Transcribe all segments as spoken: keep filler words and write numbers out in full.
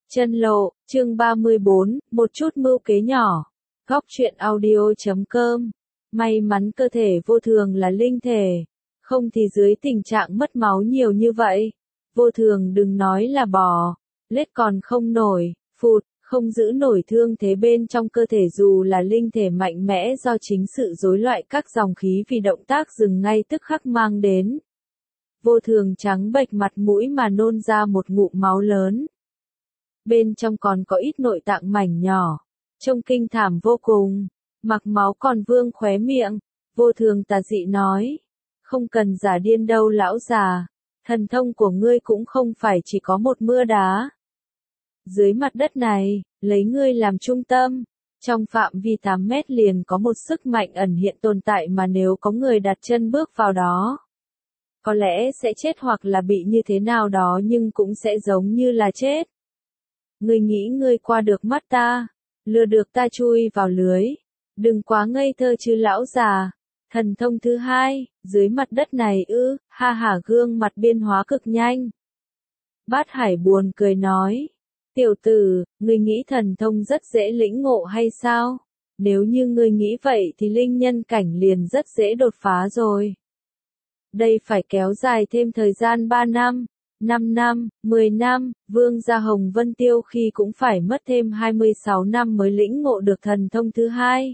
Chân lộ, chương ba mươi bốn, một chút mưu kế nhỏ. Góc truyện audio chấm com. May mắn cơ thể vô thường là linh thể. Không thì dưới tình trạng mất máu nhiều như vậy. Vô thường đừng nói là bò. Lết còn không nổi, phụt, không giữ nổi thương thế bên trong cơ thể dù là linh thể mạnh mẽ do chính sự rối loạn các dòng khí vì động tác dừng ngay tức khắc mang đến. Vô thường trắng bệch mặt mũi mà nôn ra một ngụm máu lớn. Bên trong còn có ít nội tạng mảnh nhỏ, trông kinh thảm vô cùng, mặc máu còn vương khóe miệng, vô thường tà dị nói, không cần giả điên đâu lão già, thần thông của ngươi cũng không phải chỉ có một mưa đá. Dưới mặt đất này, lấy ngươi làm trung tâm, trong phạm vi tám mét liền có một sức mạnh ẩn hiện tồn tại mà nếu có người đặt chân bước vào đó, có lẽ sẽ chết hoặc là bị như thế nào đó nhưng cũng sẽ giống như là chết. Ngươi nghĩ ngươi qua được mắt ta, lừa được ta chui vào lưới. Đừng quá ngây thơ chứ lão già. Thần thông thứ hai, dưới mặt đất này ư, ha hả gương mặt biên hóa cực nhanh. Bát Hải buồn cười nói. Tiểu tử, ngươi nghĩ thần thông rất dễ lĩnh ngộ hay sao? Nếu như ngươi nghĩ vậy thì linh nhân cảnh liền rất dễ đột phá rồi. Đây phải kéo dài thêm thời gian ba năm. năm năm, mười năm, Vương gia Hồng Vân Tiêu khi cũng phải mất thêm hai mươi sáu năm mới lĩnh ngộ được thần thông thứ hai.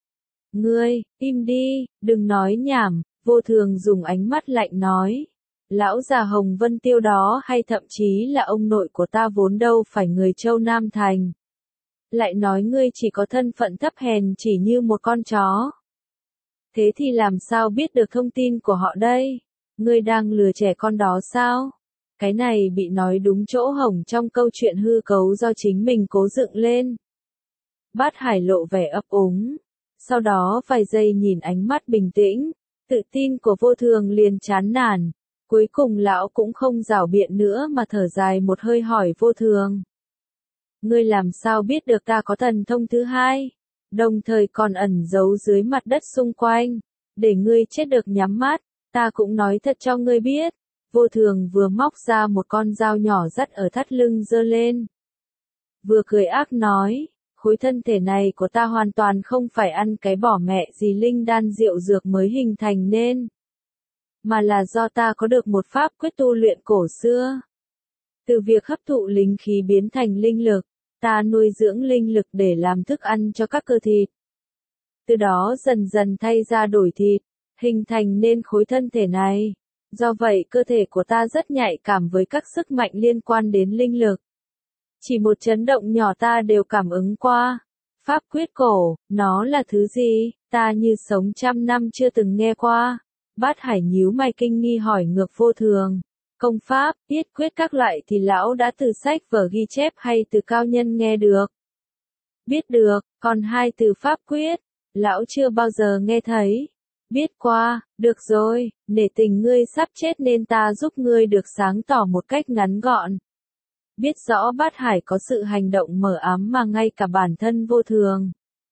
Ngươi, im đi, đừng nói nhảm, vô thường dùng ánh mắt lạnh nói. Lão già Hồng Vân Tiêu đó hay thậm chí là ông nội của ta vốn đâu phải người Châu Nam Thành. Lại nói ngươi chỉ có thân phận thấp hèn chỉ như một con chó. Thế thì làm sao biết được thông tin của họ đây? Ngươi đang lừa trẻ con đó sao? Cái này bị nói đúng chỗ hổng trong câu chuyện hư cấu do chính mình cố dựng lên. Bát Hải lộ vẻ ấp úng. Sau đó vài giây nhìn ánh mắt bình tĩnh, tự tin của vô thường liền chán nản. Cuối cùng lão cũng không giảo biện nữa mà thở dài một hơi hỏi vô thường. Ngươi làm sao biết được ta có thần thông thứ hai? Đồng thời còn ẩn giấu dưới mặt đất xung quanh. Để ngươi chết được nhắm mắt, ta cũng nói thật cho ngươi biết. Vô thường vừa móc ra một con dao nhỏ dắt ở thắt lưng giơ lên. Vừa cười ác nói, khối thân thể này của ta hoàn toàn không phải ăn cái bỏ mẹ gì linh đan rượu dược mới hình thành nên. Mà là do ta có được một pháp quyết tu luyện cổ xưa. Từ việc hấp thụ linh khí biến thành linh lực, ta nuôi dưỡng linh lực để làm thức ăn cho các cơ thịt. Từ đó dần dần thay ra đổi thịt, hình thành nên khối thân thể này. Do vậy cơ thể của ta rất nhạy cảm với các sức mạnh liên quan đến linh lực. Chỉ một chấn động nhỏ ta đều cảm ứng qua. Pháp quyết cổ, nó là thứ gì? Ta như sống trăm năm chưa từng nghe qua. Bát Hải nhíu mày kinh nghi hỏi ngược vô thường. Công pháp, tiết quyết các loại thì lão đã từ sách vở ghi chép hay từ cao nhân nghe được? Biết được, còn hai từ pháp quyết, lão chưa bao giờ nghe thấy. Biết qua, được rồi, nể tình ngươi sắp chết nên ta giúp ngươi được sáng tỏ một cách ngắn gọn. Biết rõ Bát Hải có sự hành động mờ ám mà ngay cả bản thân vô thường.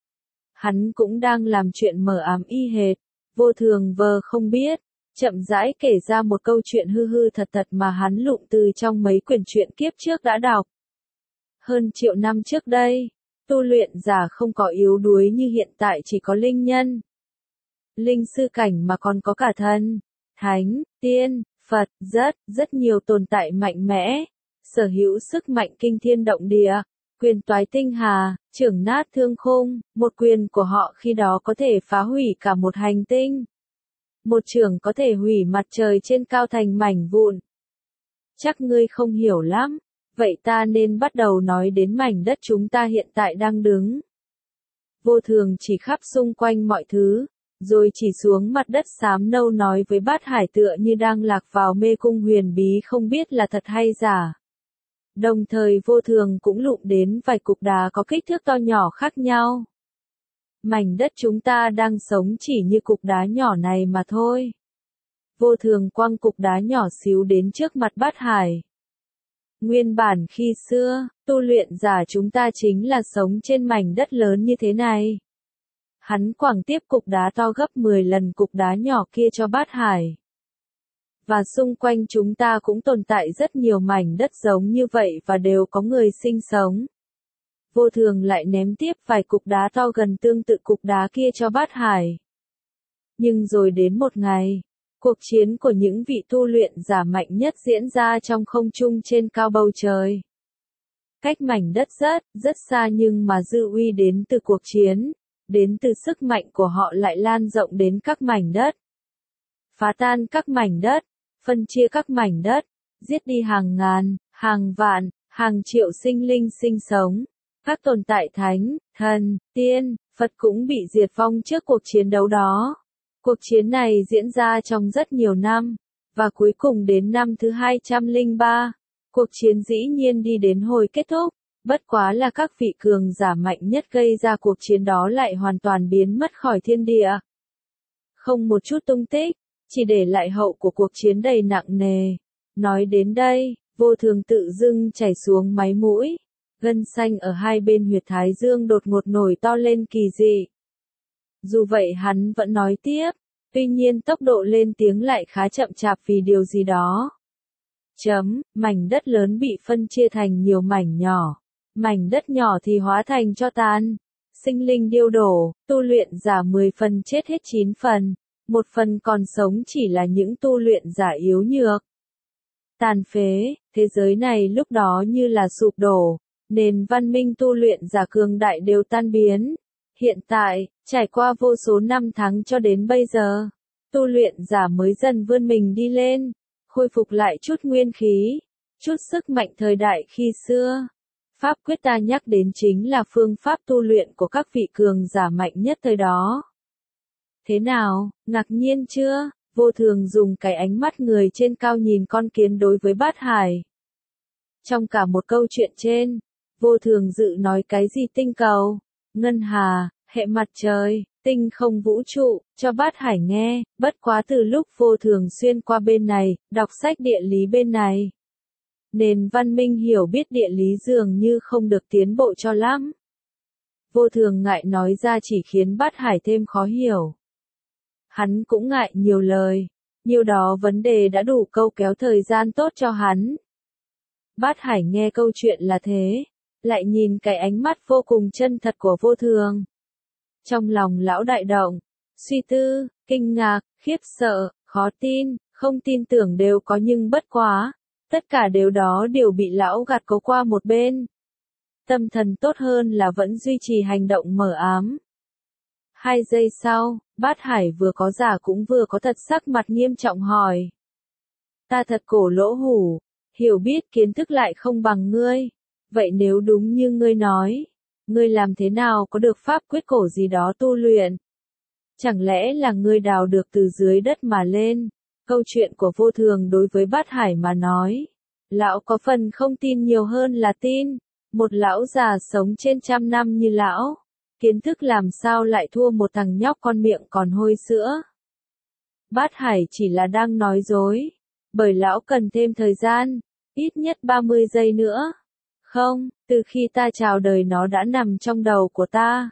Hắn cũng đang làm chuyện mờ ám y hệt, vô thường vờ không biết, chậm rãi kể ra một câu chuyện hư hư thật thật mà hắn lụm từ trong mấy quyển truyện kiếp trước đã đọc. Hơn triệu năm trước đây, tu luyện giả không có yếu đuối như hiện tại chỉ có linh nhân. Linh sư cảnh mà còn có cả thần, thánh, tiên, Phật, rất, rất nhiều tồn tại mạnh mẽ, sở hữu sức mạnh kinh thiên động địa, quyền toái tinh hà, chưởng nát thương khung, một quyền của họ khi đó có thể phá hủy cả một hành tinh. Một chưởng có thể hủy mặt trời trên cao thành mảnh vụn. Chắc ngươi không hiểu lắm, vậy ta nên bắt đầu nói đến mảnh đất chúng ta hiện tại đang đứng. Vô thường chỉ khắp xung quanh mọi thứ. Rồi chỉ xuống mặt đất xám nâu nói với Bát Hải tựa như đang lạc vào mê cung huyền bí không biết là thật hay giả. Đồng thời vô thường cũng lụm đến vài cục đá có kích thước to nhỏ khác nhau. Mảnh đất chúng ta đang sống chỉ như cục đá nhỏ này mà thôi. Vô thường quăng cục đá nhỏ xíu đến trước mặt Bát Hải. Nguyên bản khi xưa, tu luyện giả chúng ta chính là sống trên mảnh đất lớn như thế này. Hắn quẳng tiếp cục đá to gấp mười lần cục đá nhỏ kia cho Bát Hải. Và xung quanh chúng ta cũng tồn tại rất nhiều mảnh đất giống như vậy và đều có người sinh sống. Vô Thường lại ném tiếp vài cục đá to gần tương tự cục đá kia cho Bát Hải. Nhưng rồi đến một ngày, cuộc chiến của những vị tu luyện giả mạnh nhất diễn ra trong không trung trên cao bầu trời. Cách mảnh đất rất, rất xa nhưng mà dư uy đến từ cuộc chiến, đến từ sức mạnh của họ lại lan rộng đến các mảnh đất. Phá tan các mảnh đất, phân chia các mảnh đất, giết đi hàng ngàn, hàng vạn, hàng triệu sinh linh sinh sống. Các tồn tại thánh, thần, tiên, Phật cũng bị diệt vong trước cuộc chiến đấu đó. Cuộc chiến này diễn ra trong rất nhiều năm, và cuối cùng đến năm thứ hai trăm lẻ ba, cuộc chiến dĩ nhiên đi đến hồi kết thúc, bất quá là các vị cường giả mạnh nhất gây ra cuộc chiến đó lại hoàn toàn biến mất khỏi thiên địa. Không một chút tung tích, chỉ để lại hậu của cuộc chiến đầy nặng nề. Nói đến đây, Vô Thường tự dưng chảy xuống máy mũi, gân xanh ở hai bên huyệt thái dương đột ngột nổi to lên kỳ dị. Dù vậy hắn vẫn nói tiếp, tuy nhiên tốc độ lên tiếng lại khá chậm chạp vì điều gì đó. Chấm, mảnh đất lớn bị phân chia thành nhiều mảnh nhỏ, mảnh đất nhỏ thì hóa thành tro tàn, sinh linh điêu đổ, tu luyện giả mười phần chết hết chín phần, một phần còn sống chỉ là những tu luyện giả yếu nhược. Tàn phế, thế giới này lúc đó như là sụp đổ, nền văn minh tu luyện giả cường đại đều tan biến. Hiện tại, trải qua vô số năm tháng cho đến bây giờ, tu luyện giả mới dần vươn mình đi lên, khôi phục lại chút nguyên khí, chút sức mạnh thời đại khi xưa. Pháp quyết ta nhắc đến chính là phương pháp tu luyện của các vị cường giả mạnh nhất thời đó. Thế nào, ngạc nhiên chưa? Vô Thường dùng cái ánh mắt người trên cao nhìn con kiến đối với Bát Hải. Trong cả một câu chuyện trên, Vô Thường dự nói cái gì tinh cầu, ngân hà, hệ mặt trời, tinh không vũ trụ, cho Bát Hải nghe, bất quá từ lúc Vô Thường xuyên qua bên này, đọc sách địa lý bên này. Nền văn minh hiểu biết địa lý dường như không được tiến bộ cho lắm. Vô Thường ngại nói ra chỉ khiến Bát Hải thêm khó hiểu. Hắn cũng ngại nhiều lời, nhiều đó vấn đề đã đủ câu kéo thời gian tốt cho hắn. Bát Hải nghe câu chuyện là thế, lại nhìn cái ánh mắt vô cùng chân thật của Vô Thường. Trong lòng lão đại động, suy tư, kinh ngạc, khiếp sợ, khó tin, không tin tưởng đều có nhưng bất quá, tất cả đều đó đều bị lão gạt cố qua một bên. Tâm thần tốt hơn là vẫn duy trì hành động mờ ám. Hai giây sau, Bát Hải vừa có giả cũng vừa có thật sắc mặt nghiêm trọng hỏi. Ta thật cổ lỗ hủ, hiểu biết kiến thức lại không bằng ngươi. Vậy nếu đúng như ngươi nói, ngươi làm thế nào có được pháp quyết cổ gì đó tu luyện? Chẳng lẽ là ngươi đào được từ dưới đất mà lên? Câu chuyện của Vô Thường đối với Bát Hải mà nói, lão có phần không tin nhiều hơn là tin. Một lão già sống trên trăm năm như lão, kiến thức làm sao lại thua một thằng nhóc con miệng còn hôi sữa? Bát Hải chỉ là đang nói dối, bởi lão cần thêm thời gian, ít nhất ba mươi giây nữa. Không, từ khi ta chào đời nó đã nằm trong đầu của ta.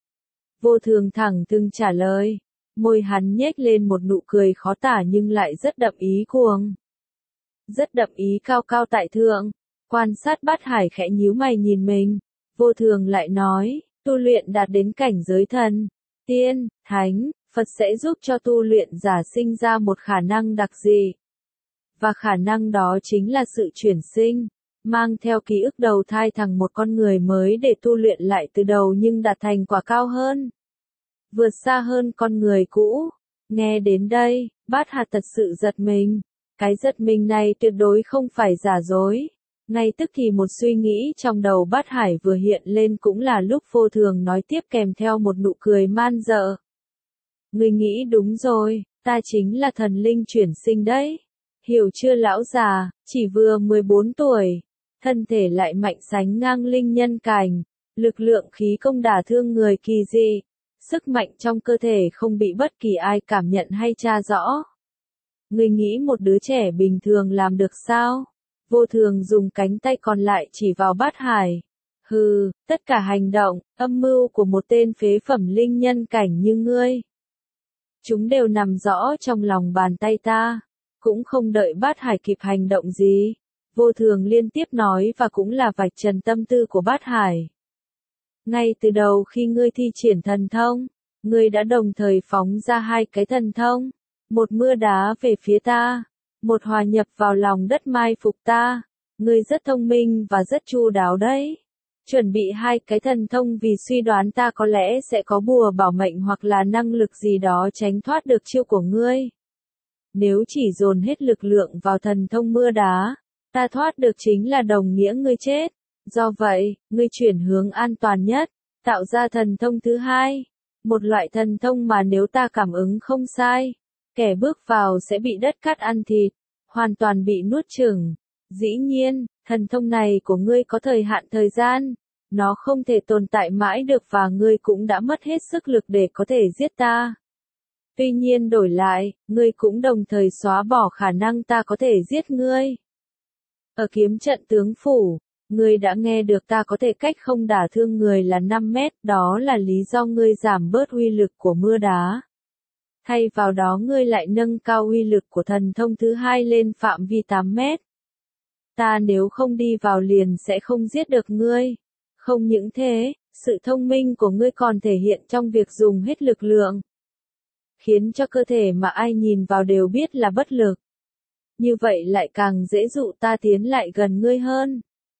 Vô Thường thẳng thừng trả lời, môi hắn nhếch lên một nụ cười khó tả nhưng lại rất đậm ý cuồng. Rất đậm ý cao cao tại thượng, quan sát Bát Hải khẽ nhíu mày nhìn mình, Vô Thường lại nói, tu luyện đạt đến cảnh giới thần, tiên, thánh, Phật sẽ giúp cho tu luyện giả sinh ra một khả năng đặc dị. Và khả năng đó chính là sự chuyển sinh, mang theo ký ức đầu thai thành một con người mới để tu luyện lại từ đầu nhưng đạt thành quả cao hơn. Vượt xa hơn con người cũ. Nghe đến đây, Bát Hải thật sự giật mình. Cái giật mình này tuyệt đối không phải giả dối. Ngay tức thì một suy nghĩ trong đầu Bát Hải vừa hiện lên cũng là lúc Vô Thường nói tiếp kèm theo một nụ cười man dợ. Ngươi nghĩ đúng rồi, ta chính là thần linh chuyển sinh đấy. Hiểu chưa lão già, chỉ vừa mười bốn tuổi, thân thể lại mạnh sánh ngang linh nhân cảnh, lực lượng khí công đả thương người kỳ dị, sức mạnh trong cơ thể không bị bất kỳ ai cảm nhận hay tra rõ. Ngươi nghĩ một đứa trẻ bình thường làm được sao? Vô Thường dùng cánh tay còn lại chỉ vào Bát Hải. Hừ, tất cả hành động, âm mưu của một tên phế phẩm linh nhân cảnh như ngươi, chúng đều nằm rõ trong lòng bàn tay ta. Cũng không đợi Bát Hải kịp hành động gì. Vô Thường liên tiếp nói và cũng là vạch trần tâm tư của Bát Hải. Ngay từ đầu khi ngươi thi triển thần thông, ngươi đã đồng thời phóng ra hai cái thần thông. Một mưa đá về phía ta, một hòa nhập vào lòng đất mai phục ta. Ngươi rất thông minh và rất chu đáo đấy. Chuẩn bị hai cái thần thông vì suy đoán ta có lẽ sẽ có bùa bảo mệnh hoặc là năng lực gì đó tránh thoát được chiêu của ngươi. Nếu chỉ dồn hết lực lượng vào thần thông mưa đá, ta thoát được chính là đồng nghĩa ngươi chết. Do vậy, ngươi chuyển hướng an toàn nhất, tạo ra thần thông thứ hai. Một loại thần thông mà nếu ta cảm ứng không sai, kẻ bước vào sẽ bị đất cát ăn thịt, hoàn toàn bị nuốt chửng. Dĩ nhiên, thần thông này của ngươi có thời hạn thời gian, nó không thể tồn tại mãi được và ngươi cũng đã mất hết sức lực để có thể giết ta. Tuy nhiên đổi lại, ngươi cũng đồng thời xóa bỏ khả năng ta có thể giết ngươi. Ở kiếm trận tướng phủ, ngươi đã nghe được ta có thể cách không đả thương người là năm mét, đó là lý do ngươi giảm bớt uy lực của mưa đá. Thay vào đó ngươi lại nâng cao uy lực của thần thông thứ hai lên phạm vi tám mét. Ta nếu không đi vào liền sẽ không giết được ngươi. Không những thế, sự thông minh của ngươi còn thể hiện trong việc dùng hết lực lượng, khiến cho cơ thể mà ai nhìn vào đều biết là bất lực. Như vậy lại càng dễ dụ ta tiến lại gần ngươi hơn.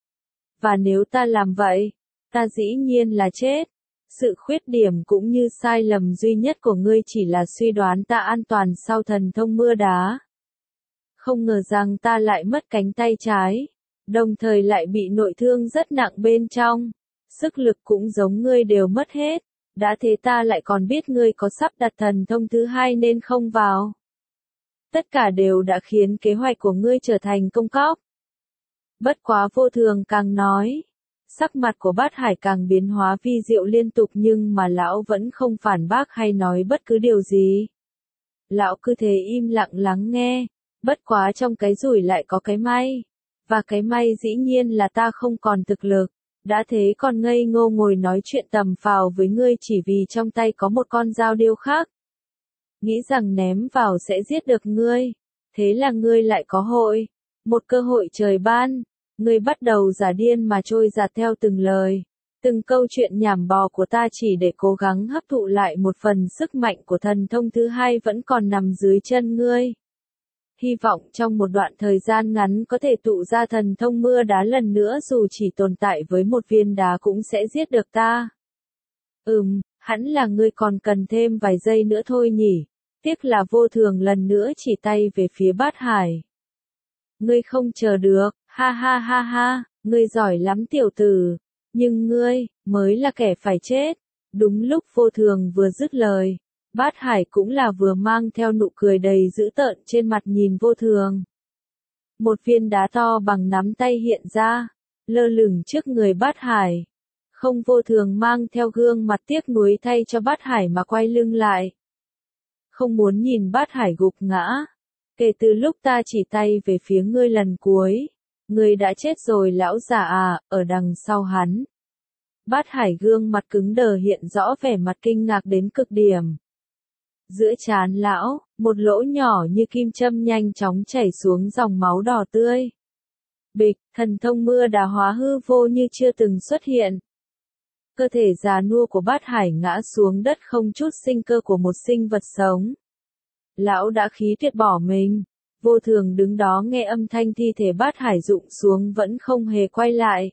Và nếu ta làm vậy, ta dĩ nhiên là chết. Sự khuyết điểm cũng như sai lầm duy nhất của ngươi chỉ là suy đoán ta an toàn sau thần thông mưa đá. Không ngờ rằng ta lại mất cánh tay trái, đồng thời lại bị nội thương rất nặng bên trong. Sức lực cũng giống ngươi đều mất hết. Đã thế ta lại còn biết ngươi có sắp đặt thần thông thứ hai nên không vào. Tất cả đều đã khiến kế hoạch của ngươi trở thành công cốc. Bất quá Vô Thường càng nói, sắc mặt của Bát Hải càng biến hóa vi diệu liên tục nhưng mà lão vẫn không phản bác hay nói bất cứ điều gì. Lão cứ thế im lặng lắng nghe, bất quá trong cái rủi lại có cái may. Và cái may dĩ nhiên là ta không còn thực lực. Đã thế còn ngây ngô ngồi nói chuyện tầm phào với ngươi chỉ vì trong tay có một con dao điêu khắc. Nghĩ rằng ném vào sẽ giết được ngươi. Thế là ngươi lại có hội. Một cơ hội trời ban. Ngươi bắt đầu giả điên mà trôi giạt theo từng lời. Từng câu chuyện nhảm bò của ta chỉ để cố gắng hấp thụ lại một phần sức mạnh của thần thông thứ hai vẫn còn nằm dưới chân ngươi. Hy vọng trong một đoạn thời gian ngắn có thể tụ ra thần thông mưa đá lần nữa dù chỉ tồn tại với một viên đá cũng sẽ giết được ta. Ừm, hẳn là ngươi còn cần thêm vài giây nữa thôi nhỉ. Tiếc là Vô Thường lần nữa chỉ tay về phía Bát Hải. Ngươi không chờ được, ha ha ha ha, ngươi giỏi lắm tiểu tử. Nhưng ngươi, mới là kẻ phải chết. Đúng lúc Vô Thường vừa dứt lời. Bát Hải cũng là vừa mang theo nụ cười đầy dữ tợn trên mặt nhìn Vô Thường. Một viên đá to bằng nắm tay hiện ra, lơ lửng trước người Bát Hải. Không Vô Thường mang theo gương mặt tiếc nuối thay cho Bát Hải mà quay lưng lại. Không muốn nhìn Bát Hải gục ngã. Kể từ lúc ta chỉ tay về phía ngươi lần cuối, ngươi đã chết rồi lão già à, ở đằng sau hắn. Bát Hải gương mặt cứng đờ hiện rõ vẻ mặt kinh ngạc đến cực điểm. Giữa trán lão, một lỗ nhỏ như kim châm nhanh chóng chảy xuống dòng máu đỏ tươi. Bịch, thần thông mưa đá hóa hư vô như chưa từng xuất hiện. Cơ thể già nua của Bát Hải ngã xuống đất không chút sinh cơ của một sinh vật sống. Lão đã khí tuyệt bỏ mình. Vô Thường đứng đó nghe âm thanh thi thể Bát Hải rụng xuống vẫn không hề quay lại.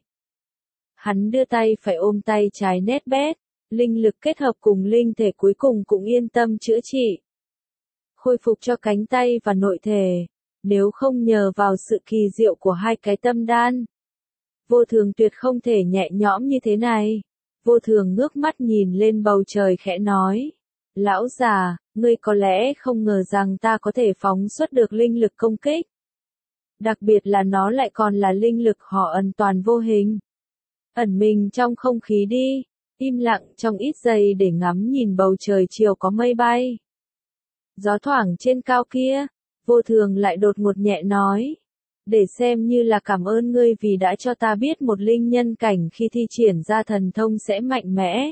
Hắn đưa tay phải ôm tay trái nét bét. Linh lực kết hợp cùng linh thể cuối cùng cũng yên tâm chữa trị. Khôi phục cho cánh tay và nội thể. Nếu không nhờ vào sự kỳ diệu của hai cái tâm đan. Vô Thường tuyệt không thể nhẹ nhõm như thế này. Vô Thường ngước mắt nhìn lên bầu trời khẽ nói. Lão già, ngươi có lẽ không ngờ rằng ta có thể phóng xuất được linh lực công kích. Đặc biệt là nó lại còn là linh lực họ ẩn toàn vô hình. Ẩn mình trong không khí đi. Im lặng trong ít giây để ngắm nhìn bầu trời chiều có mây bay. Gió thoảng trên cao kia, Vô Thường lại đột ngột nhẹ nói. Để xem như là cảm ơn ngươi vì đã cho ta biết một linh nhân cảnh khi thi triển ra thần thông sẽ mạnh mẽ.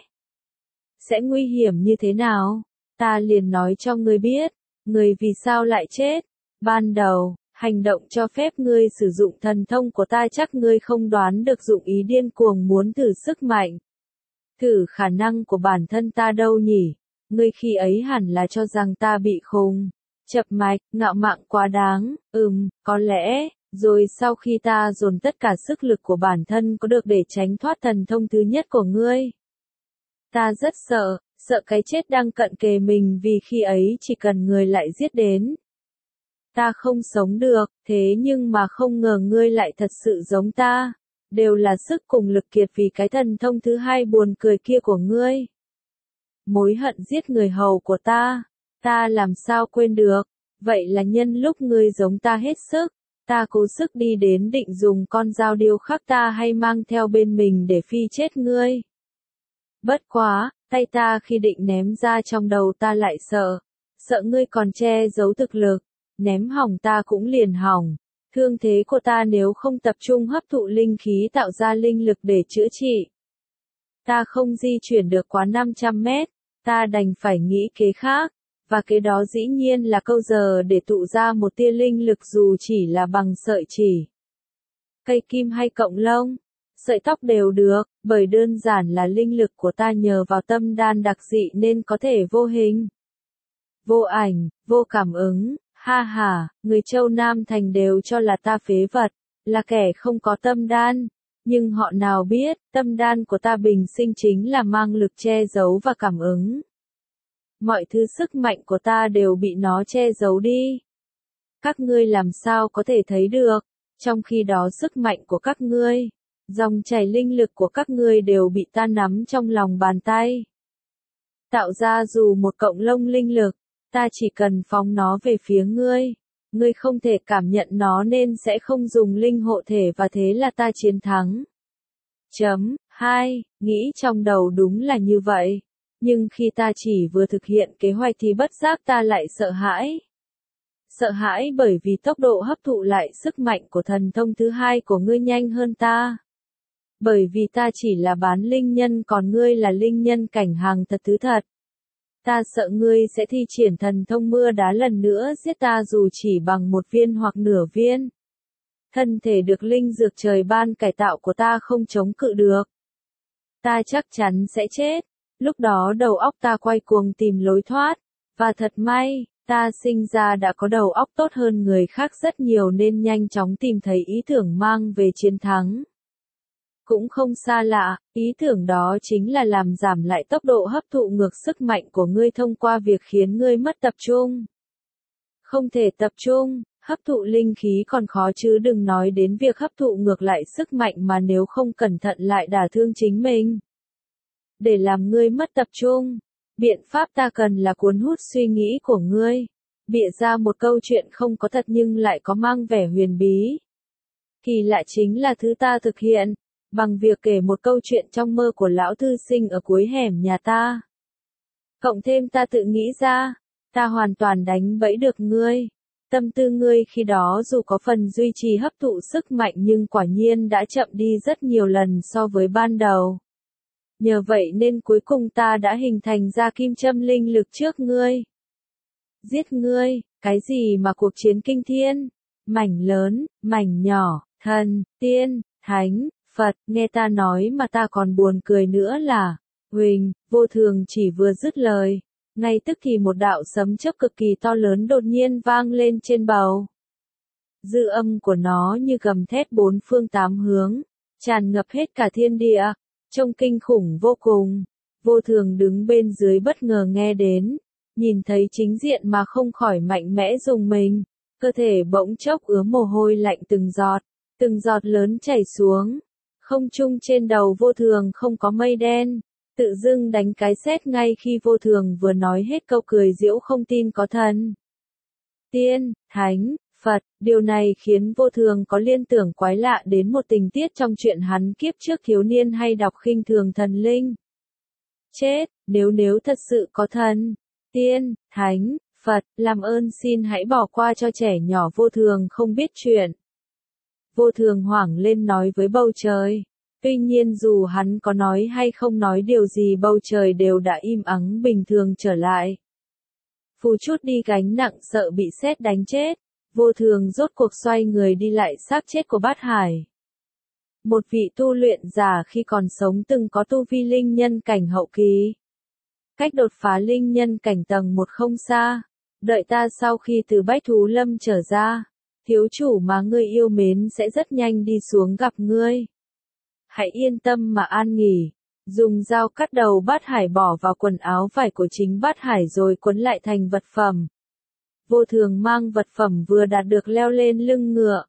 Sẽ nguy hiểm như thế nào? Ta liền nói cho ngươi biết, ngươi vì sao lại chết. Ban đầu, hành động cho phép ngươi sử dụng thần thông của ta chắc ngươi không đoán được dụng ý điên cuồng muốn thử sức mạnh. Thử khả năng của bản thân ta đâu nhỉ? Ngươi khi ấy hẳn là cho rằng ta bị khùng, chập mạch, ngạo mạn quá đáng, ừm, có lẽ, rồi sau khi ta dồn tất cả sức lực của bản thân có được để tránh thoát thần thông thứ nhất của ngươi. Ta rất sợ, sợ cái chết đang cận kề mình vì khi ấy chỉ cần người lại giết đến. Ta không sống được, thế nhưng mà không ngờ ngươi lại thật sự giống ta. Đều là sức cùng lực kiệt vì cái thần thông thứ hai buồn cười kia của ngươi. Mối hận giết người hầu của ta, ta làm sao quên được, vậy là nhân lúc ngươi giống ta hết sức, ta cố sức đi đến định dùng con dao điêu khắc ta hay mang theo bên mình để phi chết ngươi. Bất quá, tay ta khi định ném ra trong đầu ta lại sợ, sợ ngươi còn che giấu thực lực, ném hỏng ta cũng liền hỏng. Thương thế của ta nếu không tập trung hấp thụ linh khí tạo ra linh lực để chữa trị. Ta không di chuyển được quá năm trăm mét, ta đành phải nghĩ kế khác, và kế đó dĩ nhiên là câu giờ để tụ ra một tia linh lực dù chỉ là bằng sợi chỉ. Cây kim hay cọng lông, sợi tóc đều được, bởi đơn giản là linh lực của ta nhờ vào tâm đan đặc dị nên có thể vô hình, vô ảnh, vô cảm ứng. Ha ha, người Châu Nam Thành đều cho là ta phế vật, là kẻ không có tâm đan, nhưng họ nào biết, tâm đan của ta bình sinh chính là mang lực che giấu và cảm ứng. Mọi thứ sức mạnh của ta đều bị nó che giấu đi. Các ngươi làm sao có thể thấy được, trong khi đó sức mạnh của các ngươi, dòng chảy linh lực của các ngươi đều bị ta nắm trong lòng bàn tay. Tạo ra dù một cọng lông linh lực, ta chỉ cần phóng nó về phía ngươi, ngươi không thể cảm nhận nó nên sẽ không dùng linh hộ thể và thế là ta chiến thắng. Chấm, hai, nghĩ trong đầu đúng là như vậy, nhưng khi ta chỉ vừa thực hiện kế hoạch thì bất giác ta lại sợ hãi. Sợ hãi bởi vì tốc độ hấp thụ lại sức mạnh của thần thông thứ hai của ngươi nhanh hơn ta. Bởi vì ta chỉ là bán linh nhân còn ngươi là linh nhân cảnh hàng thật thứ thật. Ta sợ ngươi sẽ thi triển thần thông mưa đá lần nữa giết ta dù chỉ bằng một viên hoặc nửa viên. Thân thể được linh dược trời ban cải tạo của ta không chống cự được. Ta chắc chắn sẽ chết. Lúc đó đầu óc ta quay cuồng tìm lối thoát. Và thật may, ta sinh ra đã có đầu óc tốt hơn người khác rất nhiều nên nhanh chóng tìm thấy ý tưởng mang về chiến thắng. Cũng không xa lạ, ý tưởng đó chính là làm giảm lại tốc độ hấp thụ ngược sức mạnh của ngươi thông qua việc khiến ngươi mất tập trung. Không thể tập trung, hấp thụ linh khí còn khó chứ đừng nói đến việc hấp thụ ngược lại sức mạnh mà nếu không cẩn thận lại đả thương chính mình. Để làm ngươi mất tập trung, biện pháp ta cần là cuốn hút suy nghĩ của ngươi, bịa ra một câu chuyện không có thật nhưng lại có mang vẻ huyền bí. Kỳ lạ chính là thứ ta thực hiện. Bằng việc kể một câu chuyện trong mơ của lão thư sinh ở cuối hẻm nhà ta. Cộng thêm ta tự nghĩ ra, ta hoàn toàn đánh bẫy được ngươi. Tâm tư ngươi khi đó dù có phần duy trì hấp thụ sức mạnh nhưng quả nhiên đã chậm đi rất nhiều lần so với ban đầu. Nhờ vậy nên cuối cùng ta đã hình thành ra kim châm linh lực trước ngươi. Giết ngươi, cái gì mà cuộc chiến kinh thiên, mảnh lớn, mảnh nhỏ, thần, tiên, thánh. Phật, nghe ta nói mà ta còn buồn cười nữa là, Huỳnh, Vô Thường chỉ vừa dứt lời, ngay tức thì một đạo sấm chớp cực kỳ to lớn đột nhiên vang lên trên bầu. Dư âm của nó như gầm thét bốn phương tám hướng, tràn ngập hết cả thiên địa, trông kinh khủng vô cùng. Vô Thường đứng bên dưới bất ngờ nghe đến, nhìn thấy chính diện mà không khỏi mạnh mẽ rùng mình, cơ thể bỗng chốc ứa mồ hôi lạnh từng giọt, từng giọt lớn chảy xuống. Không trung trên đầu Vô Thường không có mây đen, tự dưng đánh cái sét ngay khi Vô Thường vừa nói hết câu cười giễu không tin có thần. Tiên, Thánh, Phật, điều này khiến Vô Thường có liên tưởng quái lạ đến một tình tiết trong chuyện hắn kiếp trước thiếu niên hay đọc khinh thường thần linh. Chết, nếu nếu thật sự có thần, tiên, Thánh, Phật, làm ơn xin hãy bỏ qua cho trẻ nhỏ Vô Thường không biết chuyện. Vô Thường hoảng lên nói với bầu trời. Tuy nhiên dù hắn có nói hay không nói điều gì bầu trời đều đã im ắng bình thường trở lại. Phù chút đi gánh nặng sợ bị sét đánh chết. Vô thường rốt cuộc xoay người đi lại xác chết của Bát Hải. Một vị tu luyện giả khi còn sống từng có tu vi linh nhân cảnh hậu kỳ. Cách đột phá linh nhân cảnh tầng một không xa. Đợi ta sau khi từ Bách Thú Lâm trở ra, thiếu chủ mà ngươi yêu mến sẽ rất nhanh đi xuống gặp ngươi. Hãy yên tâm mà an nghỉ. Dùng dao cắt đầu Bát Hải bỏ vào quần áo vải của chính Bát Hải rồi quấn lại thành vật phẩm. Vô thường mang vật phẩm vừa đạt được leo lên lưng ngựa.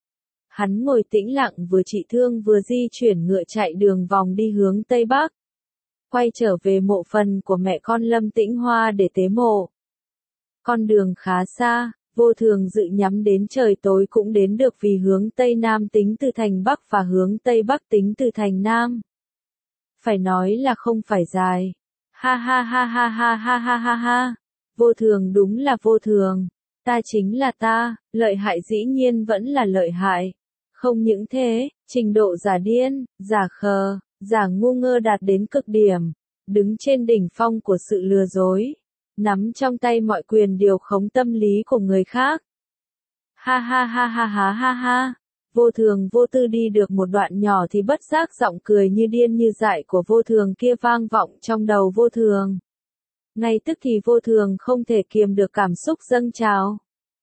Hắn ngồi tĩnh lặng vừa trị thương vừa di chuyển ngựa chạy đường vòng đi hướng Tây Bắc. Quay trở về mộ phần của mẹ con Lâm Tĩnh Hoa để tế mộ. Con đường khá xa, vô thường dự nhắm đến trời tối cũng đến được vì hướng Tây Nam tính từ thành Bắc và hướng Tây Bắc tính từ thành Nam. Phải nói là không phải dài. Ha ha ha ha ha ha ha ha ha. Vô thường đúng là vô thường. Ta chính là ta, lợi hại dĩ nhiên vẫn là lợi hại. Không những thế, trình độ giả điên, giả khờ, giả ngu ngơ đạt đến cực điểm. Đứng trên đỉnh phong của sự lừa dối. Nắm trong tay mọi quyền điều khống tâm lý của người khác. Ha ha ha ha ha ha ha. Vô thường vô tư đi được một đoạn nhỏ thì bất giác giọng cười như điên như dại của vô thường kia vang vọng trong đầu vô thường. Ngay tức thì vô thường không thể kiềm được cảm xúc dâng trào.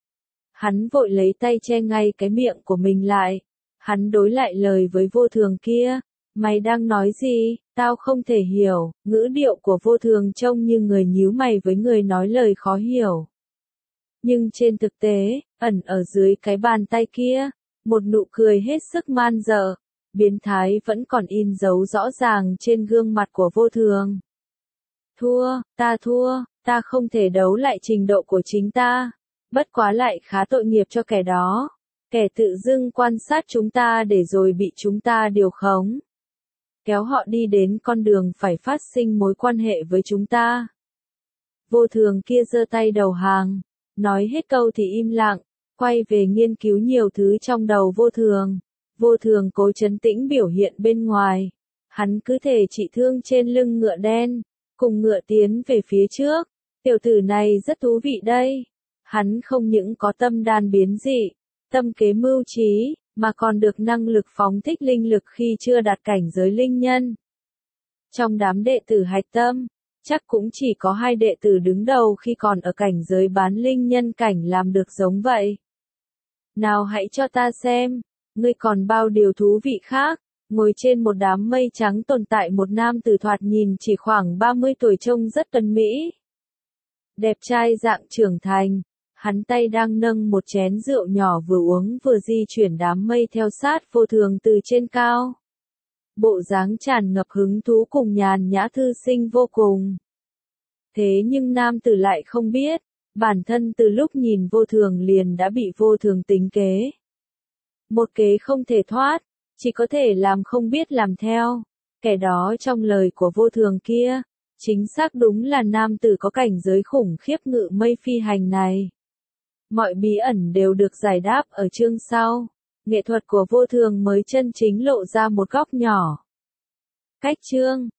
Hắn vội lấy tay che ngay cái miệng của mình lại. Hắn đối lại lời với vô thường kia. Mày đang nói gì, tao không thể hiểu. Ngữ điệu của vô thường trông như người nhíu mày với người nói lời khó hiểu. Nhưng trên thực tế, ẩn ở dưới cái bàn tay kia, một nụ cười hết sức man dợ, biến thái vẫn còn in dấu rõ ràng trên gương mặt của vô thường. Thua, ta thua, ta không thể đấu lại trình độ của chính ta. Bất quá lại khá tội nghiệp cho kẻ đó. Kẻ tự dưng quan sát chúng ta để rồi bị chúng ta điều khống. Kéo họ đi đến con đường phải phát sinh mối quan hệ với chúng ta. Vô thường kia giơ tay đầu hàng. Nói hết câu thì im lặng. Quay về nghiên cứu nhiều thứ trong đầu vô thường. Vô thường cố trấn tĩnh biểu hiện bên ngoài. Hắn cứ thể trị thương trên lưng ngựa đen. Cùng ngựa tiến về phía trước. Tiểu tử này rất thú vị đây. Hắn không những có tâm đan biến dị, tâm kế mưu trí, mà còn được năng lực phóng thích linh lực khi chưa đạt cảnh giới linh nhân. Trong đám đệ tử hạch tâm, chắc cũng chỉ có hai đệ tử đứng đầu khi còn ở cảnh giới bán linh nhân cảnh làm được giống vậy. Nào hãy cho ta xem, ngươi còn bao điều thú vị khác. Ngồi trên một đám mây trắng tồn tại một nam tử thoạt nhìn chỉ khoảng ba mươi tuổi trông rất tân mỹ. Đẹp trai dạng trưởng thành, hắn tay đang nâng một chén rượu nhỏ vừa uống vừa di chuyển đám mây theo sát vô thường từ trên cao. Bộ dáng tràn ngập hứng thú cùng nhàn nhã thư sinh vô cùng. Thế nhưng nam tử lại không biết, bản thân từ lúc nhìn vô thường liền đã bị vô thường tính kế. Một kế không thể thoát. Chỉ có thể làm không biết làm theo. Kẻ đó trong lời của vô thường kia, chính xác đúng là nam tử có cảnh giới khủng khiếp ngự mây phi hành này. Mọi bí ẩn đều được giải đáp ở chương sau. Nghệ thuật của vô thường mới chân chính lộ ra một góc nhỏ. Cách chương